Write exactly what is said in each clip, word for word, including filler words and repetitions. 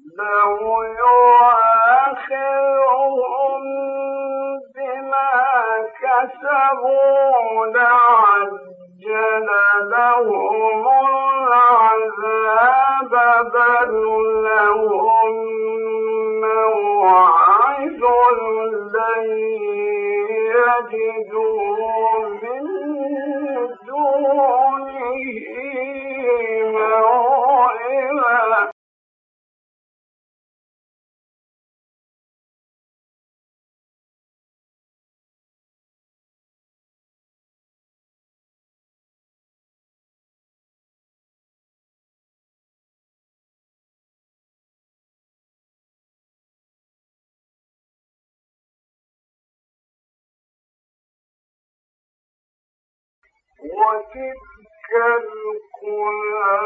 لو يؤاخذهم بما كسبوا لعجل لهم العذاب بل لهم موعد لن يجدوا من دونه موئلا. وتلك القرى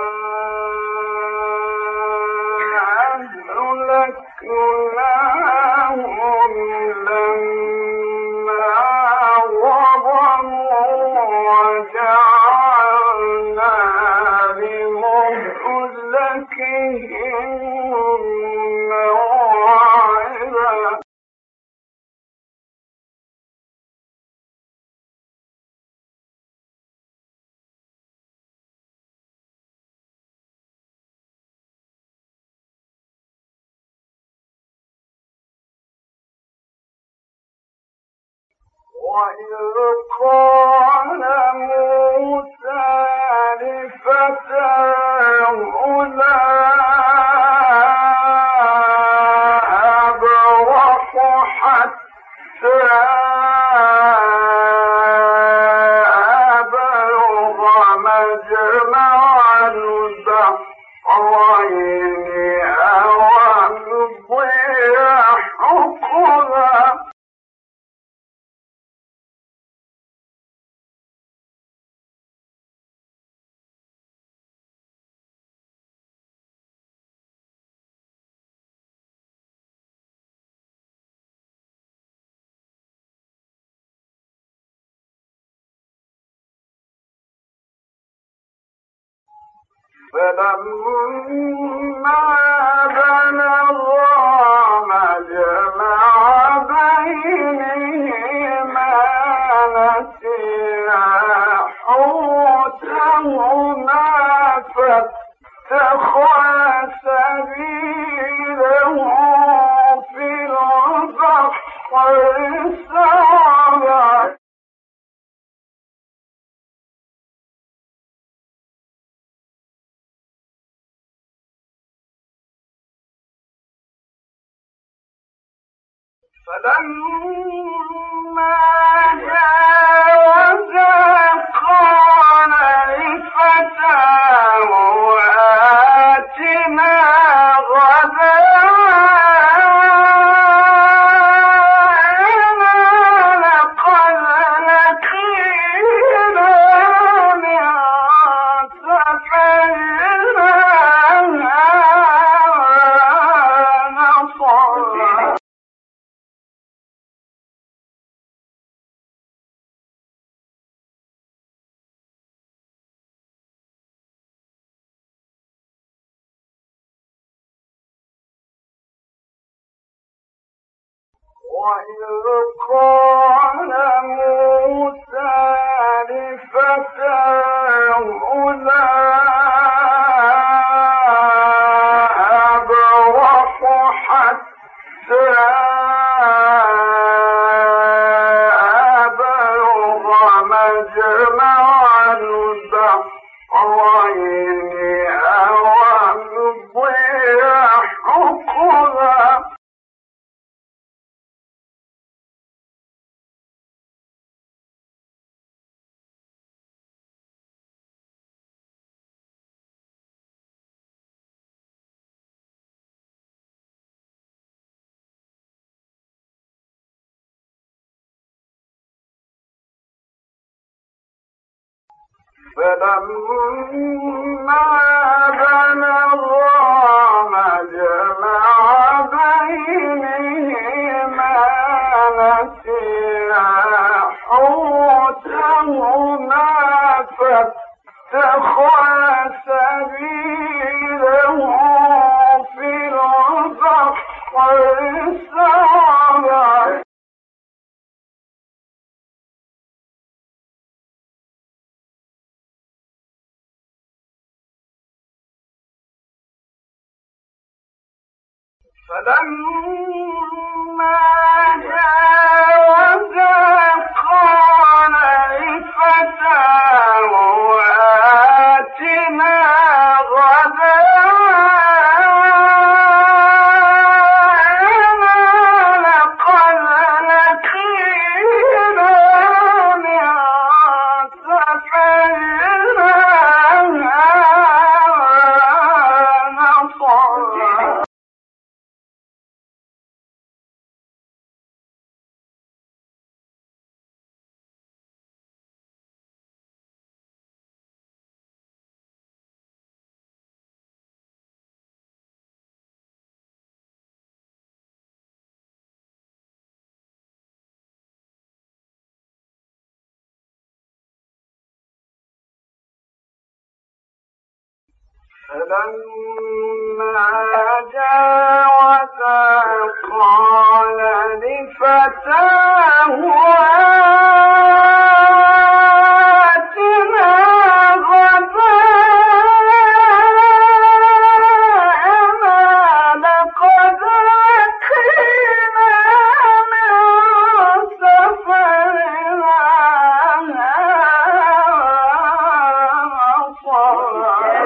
أهلكناهم لما ظلموا وجعلنا لمهلكهم موعدا. وإذ قال موسى لفتاه لا أبرح حتى أبلغ مجمع البحرين أو أمضي حقبا. فلما بلغا مجمع بينهما نسيا حوتهما فاتخذ سبيله في البحر سربا. فلما جاوزا قال لفتاه آتنا غداءنا لقد لقينا من سفرنا هذا نصبا. وإذ قال موسى لفتاه لا أبرح حتى أبلغ مجمع البحرين أو أمضي حقبا. فلما بلغا مجمع بينهما نسيا حوتهما فاتخذ سبيله في البحر فلما جاوزا قال لفتاه آتنا غداءنا لقد لقينا من سفرنا هذا نصبا. فلما جاوزا قال لفتاه آتنا غداءنا لقد لقينا من سفرنا هذا نصبا.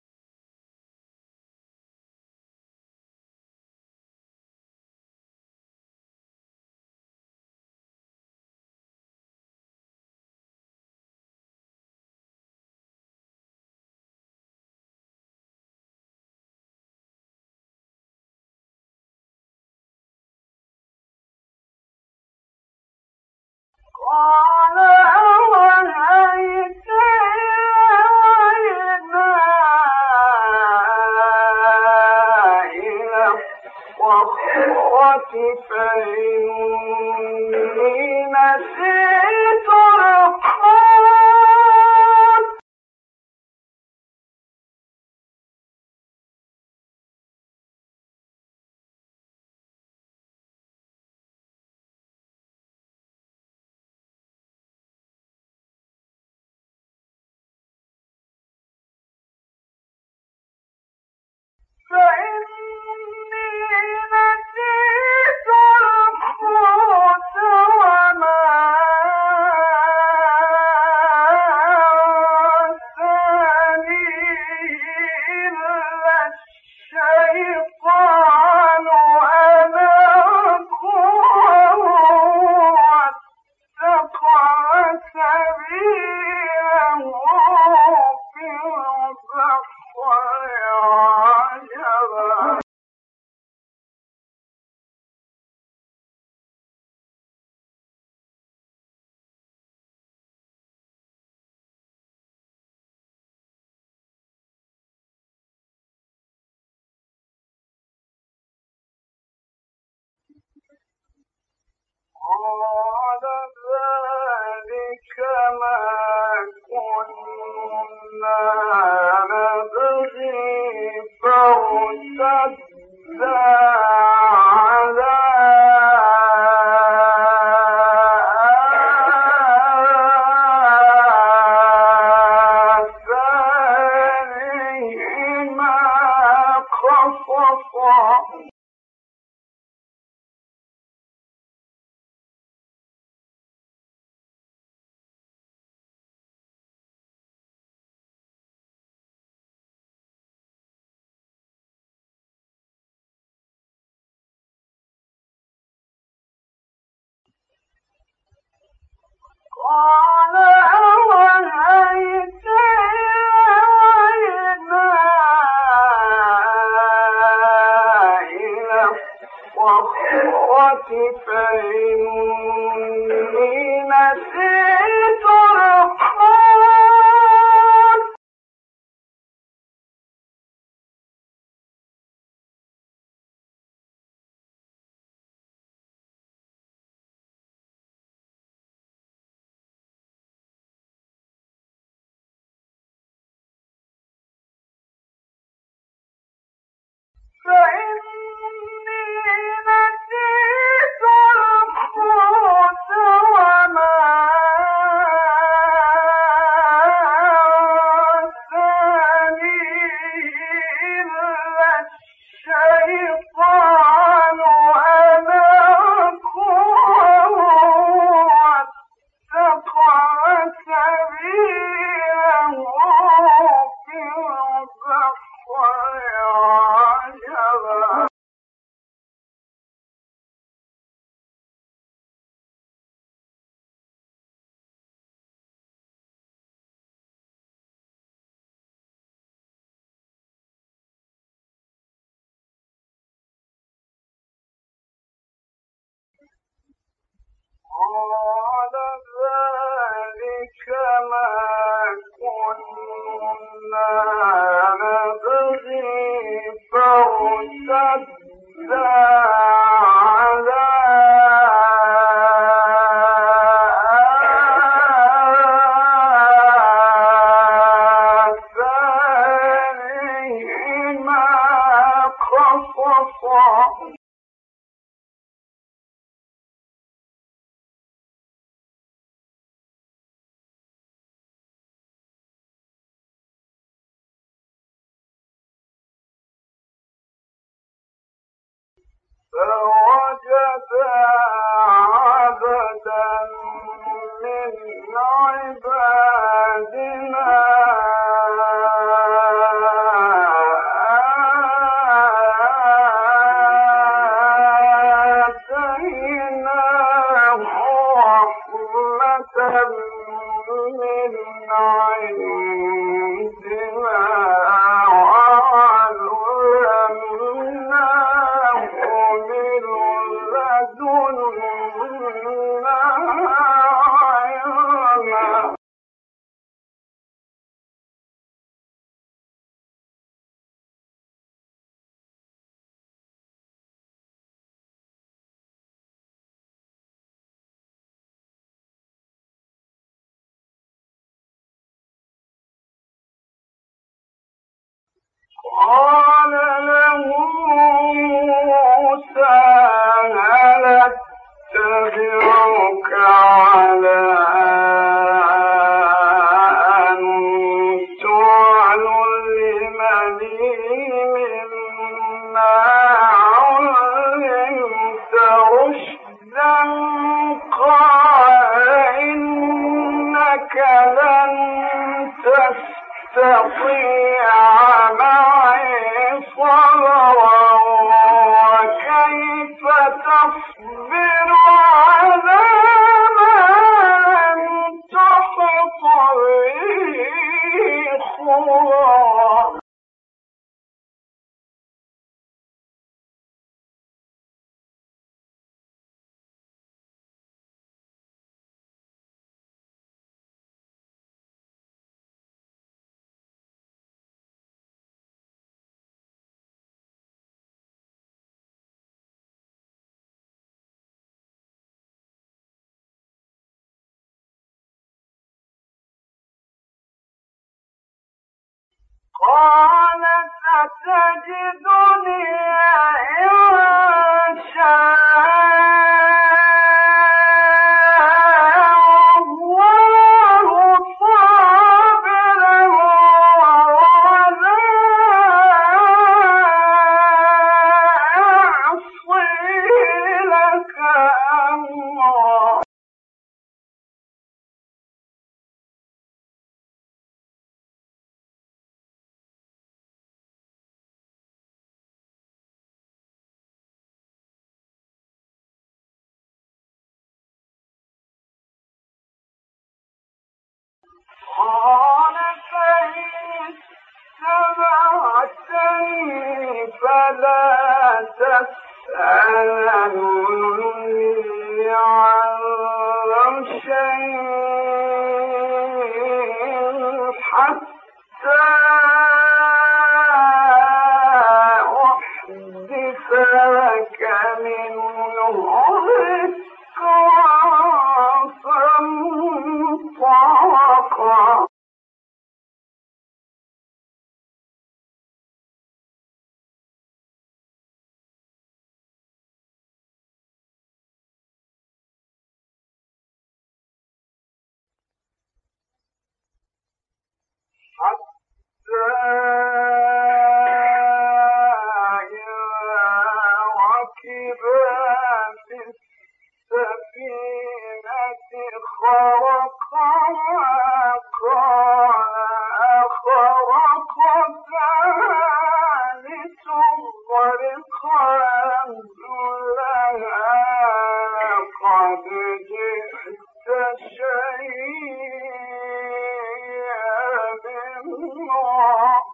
قال أرأيت إذا إلى الصخرة فإني نسيت الحوت فإني نسيت الحوت وما أنسانيه إلا الشيطان أن أذكره واتخذ سبيله في البحر عجبا. قال ذلك ما كنا نبغي فارتدا على آثارهما قصصا. قال أرأيت إذا إلى الصخرة فإني نسيت الحوت فإني نسيت الحوت قال ذلك ما كنا نبغي فارتدا على آثارهما قصصا. فوجدا عبدا من عبادنا آتيناه رحمة من عندنا وعلمناه من لدنا علما. قال له موسى هل اتبعك على أن تعلمني مما علمت رشدا قال إنك لن تستطيع معي صبرا وكيف تصبر على ما لم تحط به خبرا. قال ستجدني إن شاء الله صابرا ولا أعصي لك أمرا. قال فإن اتبعتني فلا تسألني عن شيء حتى أحدث لك منه ذكرا. فانطلقا حتى إذا ركبا في السفينة خرقها قال أخرقتها لتغرق أهلها قد جئت شيئا إمرا.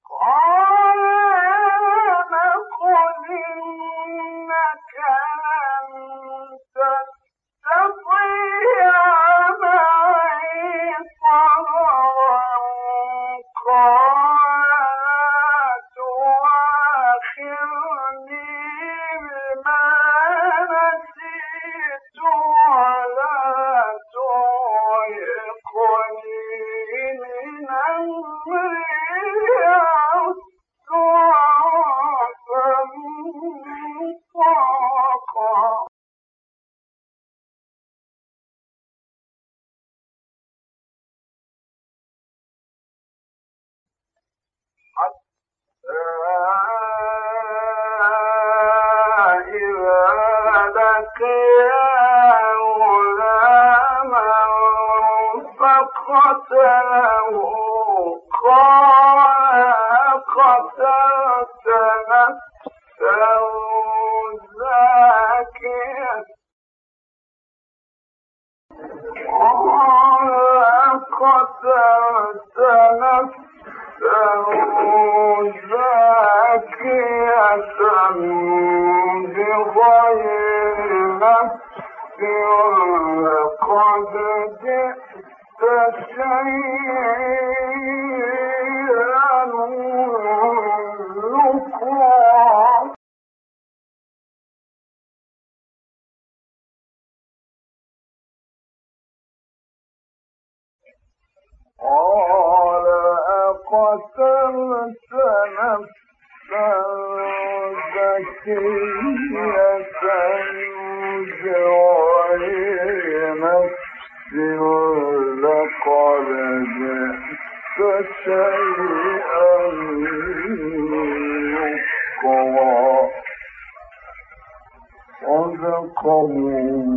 قتله قال قتلت نفسا زاكية قال قتلت نفسا زاكية بغير نفس لقد جئت شيئا نكرا قال أقتلت نفسا زكية بغير نفس لقد جئت شيئا نكرا صدق الله